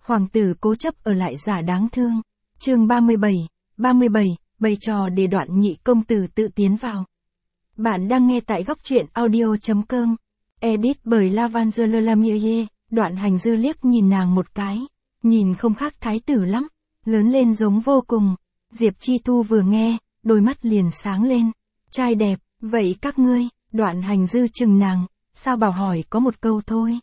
Hoàng tử cố chấp ở lại giả đáng thương. Chương 37, bày trò để Đoạn Nhị công tử tự tiến vào. Bạn đang nghe tại góc truyện audio.com. Edit bởi Lavangela Lamier. Đoạn Hành Dư liếc nhìn nàng một cái, nhìn không khác thái tử lắm, lớn lên giống vô cùng. Diệp Chi Thu vừa nghe, đôi mắt liền sáng lên. Trai đẹp, vậy các ngươi? Đoạn Hành Dư chừng nàng, sao bảo hỏi có một câu thôi.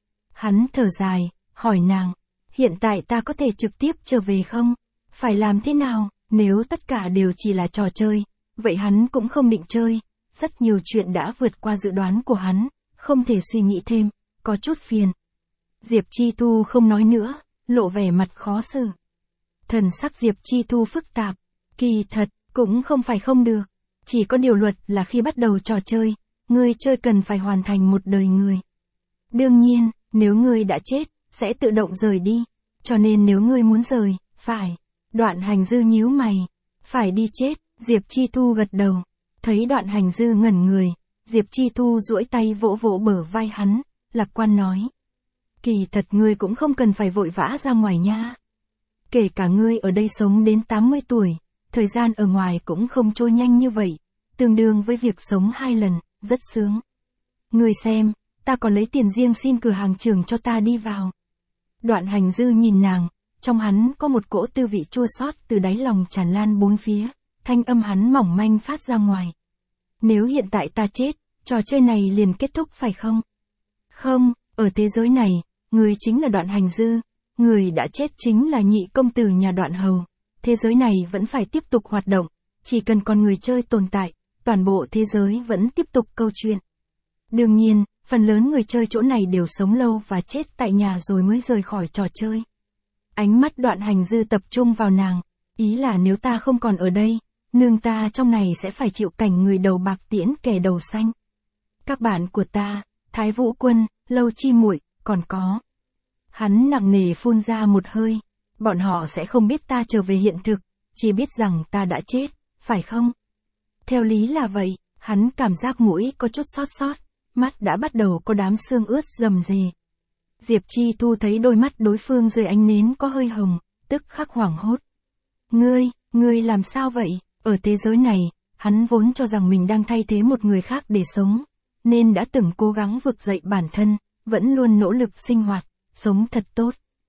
Hắn thở dài, hỏi nàng, hiện tại ta có thể trực tiếp trở về không? Phải làm thế nào? Nếu tất cả đều chỉ là trò chơi, vậy hắn cũng không định chơi. Rất nhiều chuyện đã vượt qua dự đoán của hắn, không thể suy nghĩ thêm, có chút phiền. Diệp Chi Thu không nói nữa, lộ vẻ mặt khó xử. Thần sắc Diệp Chi Thu phức tạp, kỳ thật, cũng không phải không được. Chỉ có điều luật là khi bắt đầu trò chơi, người chơi cần phải hoàn thành một đời người. Đương nhiên, nếu ngươi đã chết, sẽ tự động rời đi. Cho nên nếu ngươi muốn rời, phải. Đoạn Hành Dư nhíu mày. Phải đi chết, Diệp Chi Thu gật đầu. Thấy Đoạn Hành Dư ngẩn người, Diệp Chi Thu duỗi tay vỗ vỗ bờ vai hắn, lạc quan nói. Kỳ thật ngươi cũng không cần phải vội vã ra ngoài nha. Kể cả ngươi ở đây sống đến 80 tuổi, thời gian ở ngoài cũng không trôi nhanh như vậy, tương đương với việc sống 2 lần, rất sướng. Ngươi xem, ta còn lấy tiền riêng xin cửa hàng trưởng cho ta đi vào. Đoạn Hành Dư nhìn nàng, trong hắn có một cỗ tư vị chua xót từ đáy lòng tràn lan bốn phía, thanh âm hắn mỏng manh phát ra ngoài. Nếu hiện tại ta chết, trò chơi này liền kết thúc phải không? Không, ở thế giới này, người chính là Đoạn Hành Dư, người đã chết chính là nhị công tử nhà Đoạn Hầu. Thế giới này vẫn phải tiếp tục hoạt động, chỉ cần còn người chơi tồn tại, toàn bộ thế giới vẫn tiếp tục câu chuyện. Đương nhiên, phần lớn người chơi chỗ này đều sống lâu và chết tại nhà rồi mới rời khỏi trò chơi. Ánh mắt Đoạn Hành Dư tập trung vào nàng, ý là nếu ta không còn ở đây, nương ta trong này sẽ phải chịu cảnh người đầu bạc tiễn kẻ đầu xanh. Các bạn của ta, Thái Vũ Quân, Lâu Chi Muội, còn có. Hắn nặng nề phun ra một hơi, bọn họ sẽ không biết ta trở về hiện thực, chỉ biết rằng ta đã chết, phải không? Theo lý là vậy, hắn cảm giác mũi có chút xót, mắt đã bắt đầu có đám xương ướt rầm rề. Diệp Chi Thu thấy đôi mắt đối phương dưới ánh nến có hơi hồng, tức khắc hoảng hốt. Ngươi làm sao vậy? Ở thế giới này, hắn vốn cho rằng mình đang thay thế một người khác để sống, nên đã từng cố gắng vực dậy bản thân, vẫn luôn nỗ lực sinh hoạt, sống thật tốt.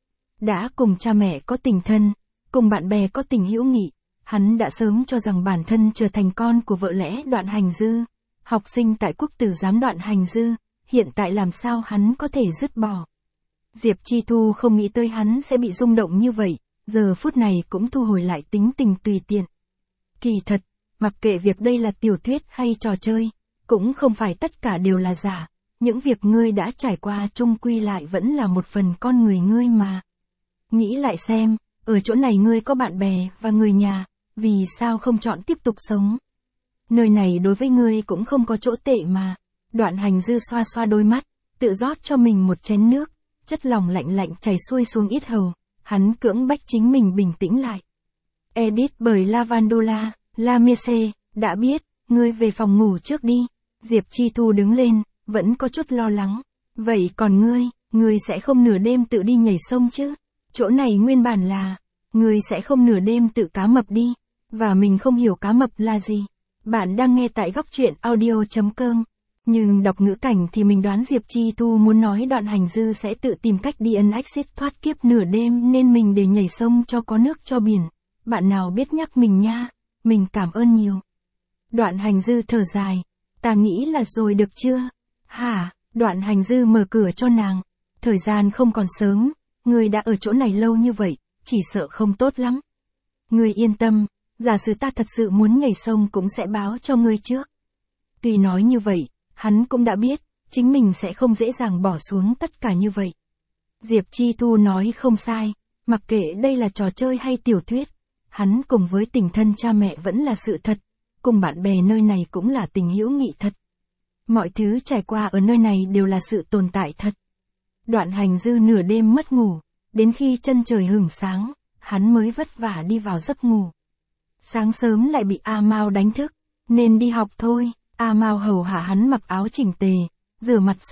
Đã cùng cha mẹ có tình thân, cùng bạn bè có tình hữu nghị, hắn đã sớm cho rằng bản thân trở thành con của vợ lẽ Đoạn Hành Dư, học sinh tại Quốc tử giám Đoạn Hành Dư, hiện tại làm sao hắn có thể dứt bỏ. Diệp Chi Thu không nghĩ tới hắn sẽ bị rung động như vậy, giờ phút này cũng thu hồi lại tính tình tùy tiện. Kỳ thật, mặc kệ việc đây là tiểu thuyết hay trò chơi, cũng không phải tất cả đều là giả, những việc ngươi đã trải qua chung quy lại vẫn là một phần con người ngươi mà. Nghĩ lại xem, ở chỗ này ngươi có bạn bè và người nhà, vì sao không chọn tiếp tục sống? Nơi này đối với ngươi cũng không có chỗ tệ mà. Đoạn Hành Dư xoa xoa đôi mắt, tự rót cho mình một chén nước, chất lỏng lạnh lạnh chảy xuôi xuống yết hầu, hắn cưỡng bách chính mình bình tĩnh lại. Edit bởi Lavangela Lamier. Đã biết, ngươi về phòng ngủ trước đi. Diệp Chi Thu đứng lên, vẫn có chút lo lắng. Vậy còn ngươi sẽ không nửa đêm tự đi nhảy sông chứ? Chỗ này nguyên bản là, ngươi sẽ không nửa đêm tự cá mập đi. Và mình không hiểu cá mập là gì. Bạn đang nghe tại góc truyện audio.com. Nhưng đọc ngữ cảnh thì mình đoán Diệp Chi Thu muốn nói Đoạn Hành Dư sẽ tự tìm cách đi exit thoát kiếp nửa đêm nên mình để nhảy sông cho có nước cho biển. Bạn nào biết nhắc mình nha, mình cảm ơn nhiều. Đoạn Hành Dư thở dài, ta nghĩ là rồi được chưa? Hả? Đoạn Hành Dư mở cửa cho nàng. Thời gian không còn sớm, ngươi đã ở chỗ này lâu như vậy, chỉ sợ không tốt lắm. Ngươi yên tâm, giả sử ta thật sự muốn nhảy sông cũng sẽ báo cho ngươi trước. Tuy nói như vậy, hắn cũng đã biết, chính mình sẽ không dễ dàng bỏ xuống tất cả như vậy. Diệp Chi Thu nói không sai, mặc kệ đây là trò chơi hay tiểu thuyết, hắn cùng với tình thân cha mẹ vẫn là sự thật, cùng bạn bè nơi này cũng là tình hữu nghị thật. Mọi thứ trải qua ở nơi này đều là sự tồn tại thật. Đoạn Hành Dư nửa đêm mất ngủ, đến khi chân trời hửng sáng, hắn mới vất vả đi vào giấc ngủ. Sáng sớm lại bị A Mao đánh thức, nên đi học thôi. A Mao hầu hạ hắn mặc áo chỉnh tề, rửa mặt xong,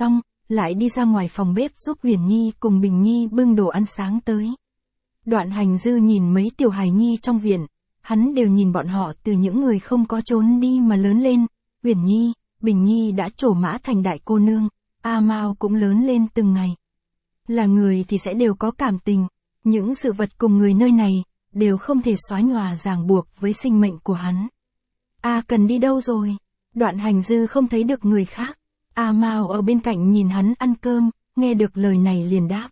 lại đi ra ngoài phòng bếp giúp Huyền Nhi cùng Bình Nhi bưng đồ ăn sáng tới. Đoạn Hành Dư nhìn mấy tiểu hài nhi trong viện, hắn đều nhìn bọn họ từ những người không có trốn đi mà lớn lên. Huyền Nhi, Bình Nhi đã trổ mã thành đại cô nương, A Mao cũng lớn lên từng ngày. Là người thì sẽ đều có cảm tình, những sự vật cùng người nơi này, đều không thể xóa nhòa ràng buộc với sinh mệnh của hắn. A Cần đi đâu rồi? Đoạn Hành Dư không thấy được người khác. A Mao ở bên cạnh nhìn hắn ăn cơm, nghe được lời này liền đáp.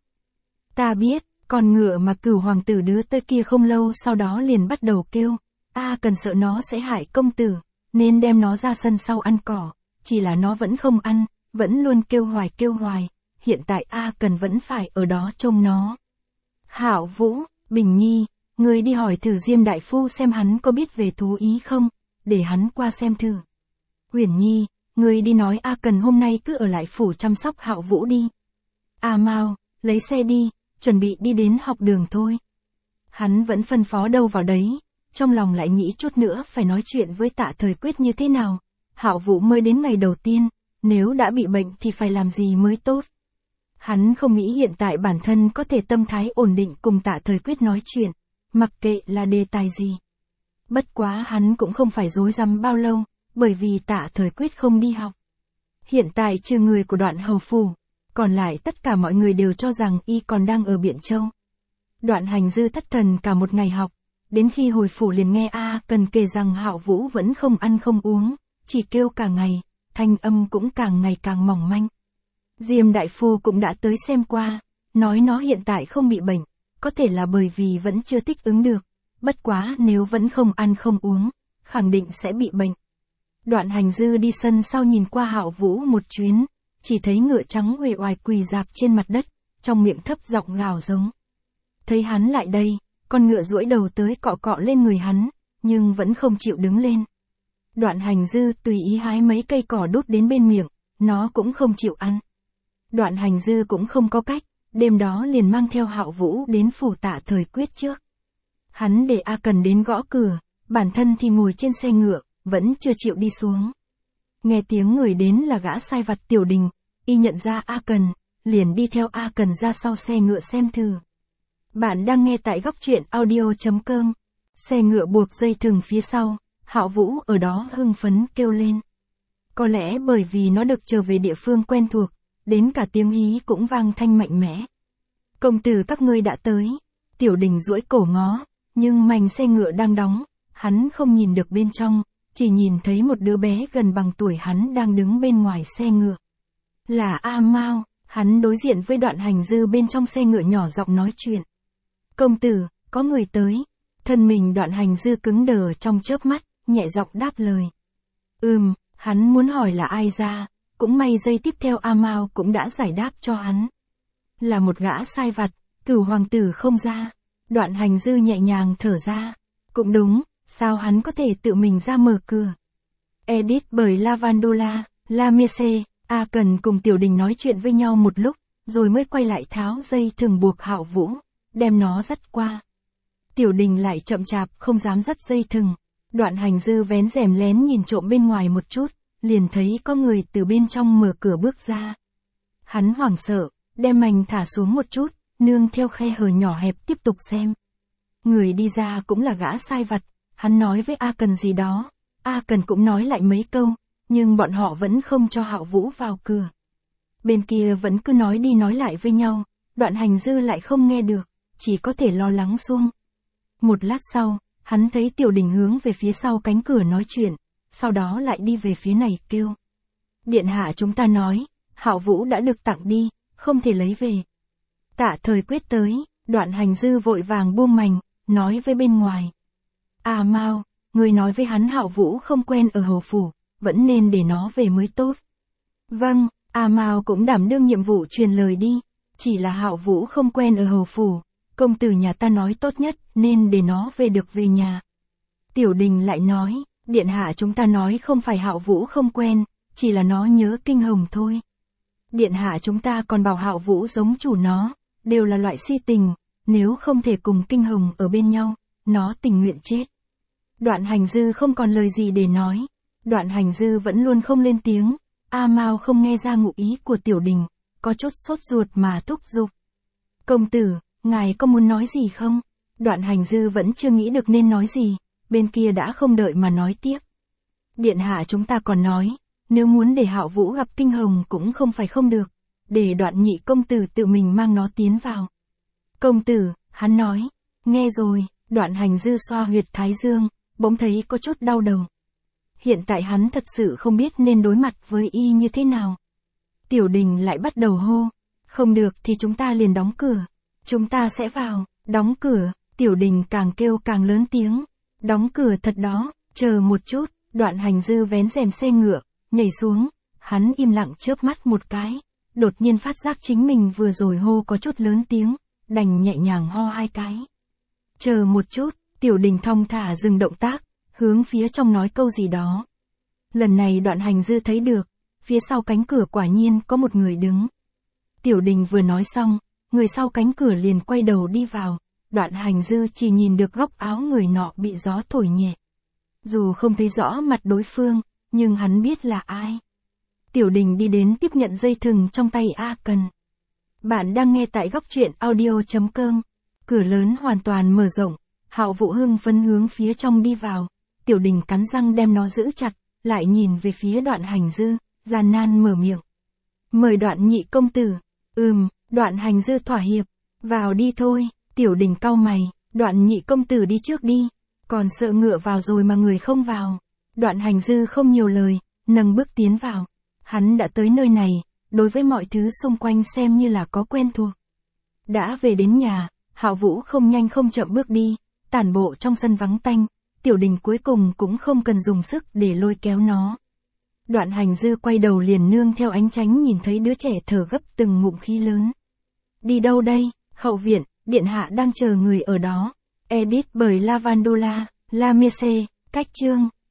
Ta biết, con ngựa mà Cửu hoàng tử đưa tới kia không lâu sau đó liền bắt đầu kêu. A Cần sợ nó sẽ hại công tử, nên đem nó ra sân sau ăn cỏ. Chỉ là nó vẫn không ăn, vẫn luôn kêu hoài. Hiện tại A Cần vẫn phải ở đó trông nó. Hạo Vũ, Bình Nhi, ngươi đi hỏi thử Diêm đại phu xem hắn có biết về thú ý không, để hắn qua xem thử. Huyền Nhi, ngươi đi nói A Cần hôm nay cứ ở lại phủ chăm sóc Hạo Vũ đi. A Mao, lấy xe đi, chuẩn bị đi đến học đường thôi. Hắn vẫn phân phó đâu vào đấy, trong lòng lại nghĩ chút nữa phải nói chuyện với Tạ Thời Quyết như thế nào. Hạo Vũ mới đến ngày đầu tiên, nếu đã bị bệnh thì phải làm gì mới tốt. Hắn không nghĩ hiện tại bản thân có thể tâm thái ổn định cùng Tạ Thời Quyết nói chuyện, mặc kệ là đề tài gì. Bất quá hắn cũng không phải rối rắm bao lâu, bởi vì Tạ Thời Quyết không đi học. Hiện tại trừ người của Đoạn hầu phủ, còn lại tất cả mọi người đều cho rằng y còn đang ở Biện Châu. Đoạn Hành Dư thất thần cả một ngày học, đến khi hồi phủ liền nghe A Cần kể rằng Hạo Vũ vẫn không ăn không uống, chỉ kêu cả ngày, thanh âm cũng càng ngày càng mỏng manh. Diêm đại phu cũng đã tới xem qua, nói nó hiện tại không bị bệnh, có thể là bởi vì vẫn chưa thích ứng được, bất quá nếu vẫn không ăn không uống, khẳng định sẽ bị bệnh. Đoạn Hành Dư đi sân sau nhìn qua Hạo Vũ một chuyến, chỉ thấy ngựa trắng uể oải quỳ rạp trên mặt đất, trong miệng thấp giọng gào giống. Thấy hắn lại đây, con ngựa duỗi đầu tới cọ cọ lên người hắn, nhưng vẫn không chịu đứng lên. Đoạn Hành Dư tùy ý hái mấy cây cỏ đút đến bên miệng, nó cũng không chịu ăn. Đoạn Hành Dư cũng không có cách, đêm đó liền mang theo Hạo Vũ đến phủ Tạ Thời Quyết trước. Hắn để A Cần đến gõ cửa, bản thân thì ngồi trên xe ngựa, vẫn chưa chịu đi xuống. Nghe tiếng người đến là gã sai vặt Tiểu Đình, y nhận ra A Cần, liền đi theo A Cần ra sau xe ngựa xem thử. Bạn đang nghe tại góc truyện audio.com. Xe ngựa buộc dây thừng phía sau, Hạo Vũ ở đó hưng phấn kêu lên. Có lẽ bởi vì nó được trở về địa phương quen thuộc, đến cả tiếng hí cũng vang thanh mạnh mẽ. Công tử các ngươi đã tới. Tiểu Đình duỗi cổ ngó, nhưng mành xe ngựa đang đóng, hắn không nhìn được bên trong, chỉ nhìn thấy một đứa bé gần bằng tuổi hắn đang đứng bên ngoài xe ngựa. Là A Mao, hắn đối diện với Đoạn Hành Dư bên trong xe ngựa nhỏ giọng nói chuyện. Công tử, có người tới. Thân mình Đoạn Hành Dư cứng đờ trong chớp mắt, nhẹ giọng đáp lời. Hắn muốn hỏi là ai ra, cũng may giây tiếp theo A Mao cũng đã giải đáp cho hắn. Là một gã sai vặt, Cửu hoàng tử không ra. Đoạn Hành Dư nhẹ nhàng thở ra. Cũng đúng, sao hắn có thể tự mình ra mở cửa. Edit bởi Lavandola, La Mese. A Cần cùng Tiểu Đình nói chuyện với nhau một lúc, rồi mới quay lại tháo dây thừng buộc Hạo Vũ, đem nó dắt qua. Tiểu Đình lại chậm chạp không dám dắt dây thừng. Đoạn Hành Dư vén rèm lén nhìn trộm bên ngoài một chút, liền thấy có người từ bên trong mở cửa bước ra. Hắn hoảng sợ, đem mành thả xuống một chút, nương theo khe hở nhỏ hẹp tiếp tục xem. Người đi ra cũng là gã sai vặt, hắn nói với A Cần gì đó, A Cần cũng nói lại mấy câu, nhưng bọn họ vẫn không cho Hạo Vũ vào cửa. Bên kia vẫn cứ nói đi nói lại với nhau, Đoạn Hành Dư lại không nghe được, chỉ có thể lo lắng xuông. Một lát sau, hắn thấy Tiểu Đình hướng về phía sau cánh cửa nói chuyện, sau đó lại đi về phía này kêu. Điện hạ chúng ta nói, Hạo Vũ đã được tặng đi, không thể lấy về. Tạ Thời Quyết tới, Đoạn Hành Dư vội vàng buông mành, nói với bên ngoài. A Mao, người nói với hắn Hạo Vũ không quen ở hầu phủ, vẫn nên để nó về mới tốt. Vâng, A Mao cũng đảm đương nhiệm vụ truyền lời đi, chỉ là Hạo Vũ không quen ở hầu phủ, công tử nhà ta nói tốt nhất nên để nó về được về nhà. Tiểu Đình lại nói, điện hạ chúng ta nói không phải Hạo Vũ không quen, chỉ là nó nhớ Kinh Hồng thôi. Điện hạ chúng ta còn bảo Hạo Vũ giống chủ nó, đều là loại si tình, nếu không thể cùng Kinh Hồng ở bên nhau, nó tình nguyện chết. Đoạn Hành Dư không còn lời gì để nói. Đoạn Hành Dư vẫn luôn không lên tiếng. A Mao không nghe ra ngụ ý của Tiểu Đình, có chút sốt ruột mà thúc giục. Công tử, ngài có muốn nói gì không? Đoạn Hành Dư vẫn chưa nghĩ được nên nói gì, bên kia đã không đợi mà nói tiếp. Điện hạ chúng ta còn nói, nếu muốn để Hạo Vũ gặp Tinh Hồng cũng không phải không được, để Đoạn nhị công tử tự mình mang nó tiến vào. Công tử, hắn nói, nghe rồi, Đoạn Hành Dư xoa huyệt thái dương, bỗng thấy có chút đau đầu. Hiện tại hắn thật sự không biết nên đối mặt với y như thế nào. Tiểu Đình lại bắt đầu hô, không được thì chúng ta liền đóng cửa, chúng ta sẽ vào, đóng cửa, Tiểu Đình càng kêu càng lớn tiếng, đóng cửa thật đó, chờ một chút, Đoạn Hành Dư vén rèm xe ngựa, nhảy xuống, hắn im lặng chớp mắt một cái, đột nhiên phát giác chính mình vừa rồi hô có chút lớn tiếng, đành nhẹ nhàng ho 2 cái. Chờ một chút, Tiểu Đình thong thả dừng động tác, hướng phía trong nói câu gì đó. Lần này Đoạn Hành Dư thấy được, phía sau cánh cửa quả nhiên có một người đứng. Tiểu Đình vừa nói xong, người sau cánh cửa liền quay đầu đi vào, Đoạn Hành Dư chỉ nhìn được góc áo người nọ bị gió thổi nhẹ. Dù không thấy rõ mặt đối phương, nhưng hắn biết là ai. Tiểu Đình đi đến tiếp nhận dây thừng trong tay A Cần. Bạn đang nghe tại góc truyện audio.com. Cửa lớn hoàn toàn mở rộng, Hạo Vũ hưng phấn hướng phía trong đi vào. Tiểu Đình cắn răng đem nó giữ chặt, lại nhìn về phía Đoạn Hành Dư, gian nan mở miệng. Mời Đoạn nhị công tử. Đoạn Hành Dư thỏa hiệp. Vào đi thôi, Tiểu Đình cau mày, Đoạn nhị công tử đi trước đi. Còn sợ ngựa vào rồi mà người không vào. Đoạn Hành Dư không nhiều lời, nâng bước tiến vào. Hắn đã tới nơi này, đối với mọi thứ xung quanh xem như là có quen thuộc. Đã về đến nhà, Hạo Vũ không nhanh không chậm bước đi, tản bộ trong sân vắng tanh, Tiểu Đình cuối cùng cũng không cần dùng sức để lôi kéo nó. Đoạn Hành Dư quay đầu liền nương theo ánh chánh nhìn thấy đứa trẻ thở gấp từng ngụm khí lớn. Đi đâu đây? Hậu viện, điện hạ đang chờ người ở đó. Edit bởi Lavandula, La Mese, cách chương.